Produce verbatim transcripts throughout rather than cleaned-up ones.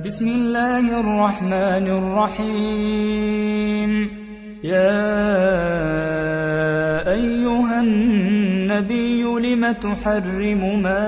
بسم الله الرحمن الرحيم. يا أيها النبي لم تحرم ما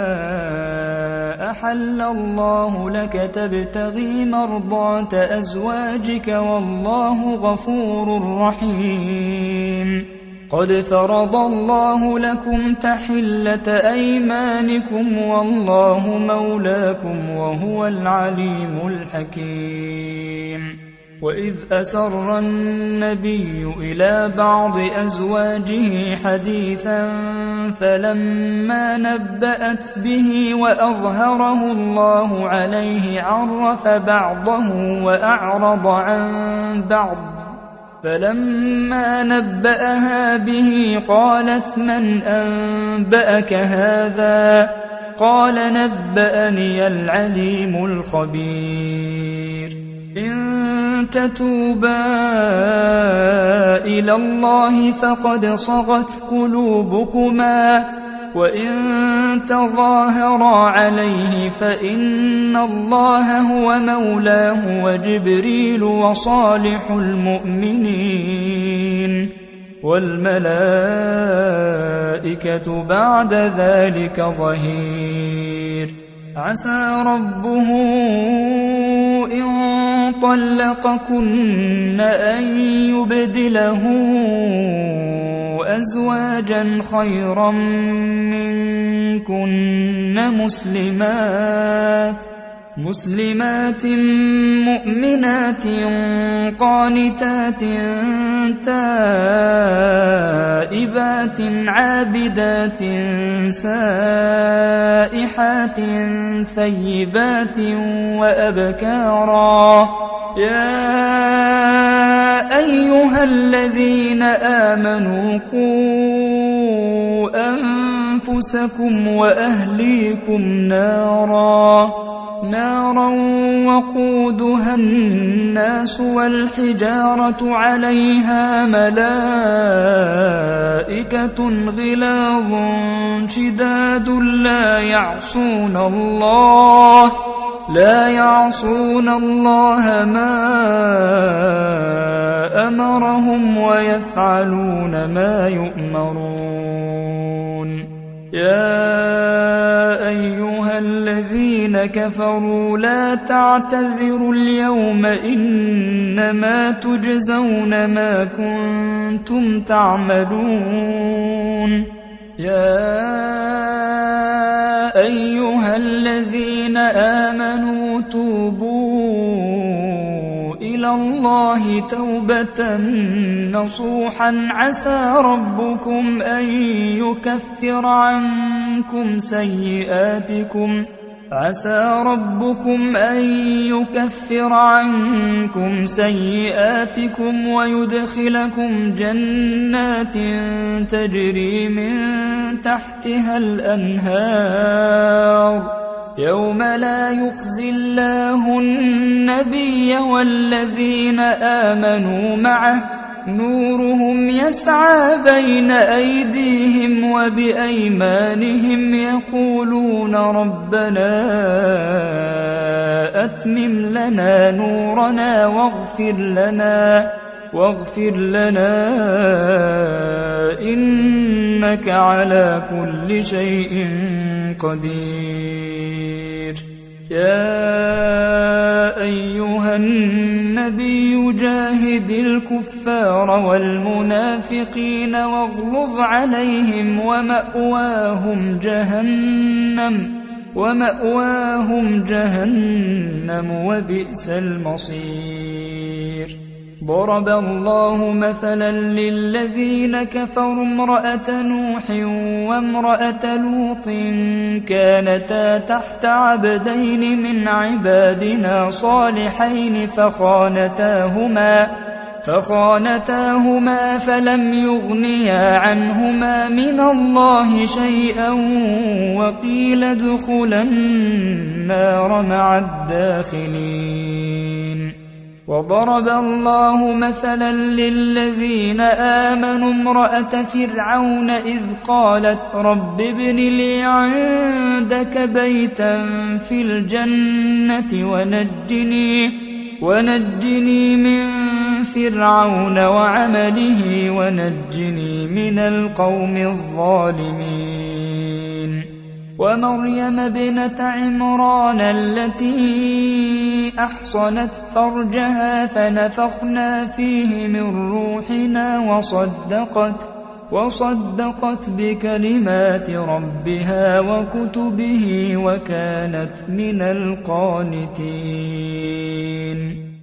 أحل الله لك تبتغي مرضات أزواجك والله غفور رحيم. قد فرض الله لكم تحلة أيمانكم والله مولاكم وهو العليم الحكيم. وإذ أسر النبي إلى بعض أزواجه حديثا فلما نبأت به وأظهره الله عليه عرف بعضه وأعرض عن بعض فلما نبأها به قالت من أنبأك هذا؟ قال نبأني العليم الخبير. إن تتوبا إلى الله فقد صغت قلوبكما وإن تظاهرا عليه فإن الله هو مولاه وجبريل وصالح المؤمنين والملائكة بعد ذلك ظهير. عسى ربه إن طلقكن أن يبدله أزواجا خيرا منكن مسلمات مسلمات مؤمنات قانتات تائبات عابدات سائحات ثيبات وأبكارا. يا أيها الذين آمنوا قوا أنفسكم وأهليكم نارا نارا وقودها الناس والحجارة عليها ملائكة غلاظ شداد لا يعصون الله لا يعصون الله ما أمرهم ويفعلون ما يؤمرون. يا أيها الذين كفروا لا تعتذروا اليوم إنما تجزون ما كنتم تعملون. يا أيها الذين آمنوا توبوا إلى الله توبة نصوحا عسى ربكم أن يكفر عنكم سيئاتكم عسى ربكم أن يكفر عنكم سيئاتكم ويدخلكم جنات تجري من تحتها الأنهار يوم لا يخزي الله النبي والذين آمنوا معه نورهم يسعى بين أيديهم وبأيمانهم يقولون ربنا أتمم لنا نورنا واغفر لنا واغفر لنا إنك على كل شيء قدير. يا أيها النبي جاهد الكفار والمنافقين واغلظ عليهم ومأواهم جهنم ومأواهم جهنم وبئس المصير. ضرب الله مثلا للذين كفروا امرأة نوح وامرأة لوط كانتا تحت عبدين من عبادنا صالحين فخانتاهما فخانتاهما فلم يغنيا عنهما من الله شيئا وقيل ادخلا النار مع الداخلين. وضرب الله مثلا للذين آمنوا امرأة فرعون إذ قالت رب ابن لي عندك بيتا في الجنة ونجني, ونجني من فرعون وعمله ونجني من القوم الظالمين. ومريم ابنة عمران التي أحصنت فرجها فنفخنا فيه من روحنا وصدقت, وصدقت بكلمات ربها وكتبه وكانت من القانتين.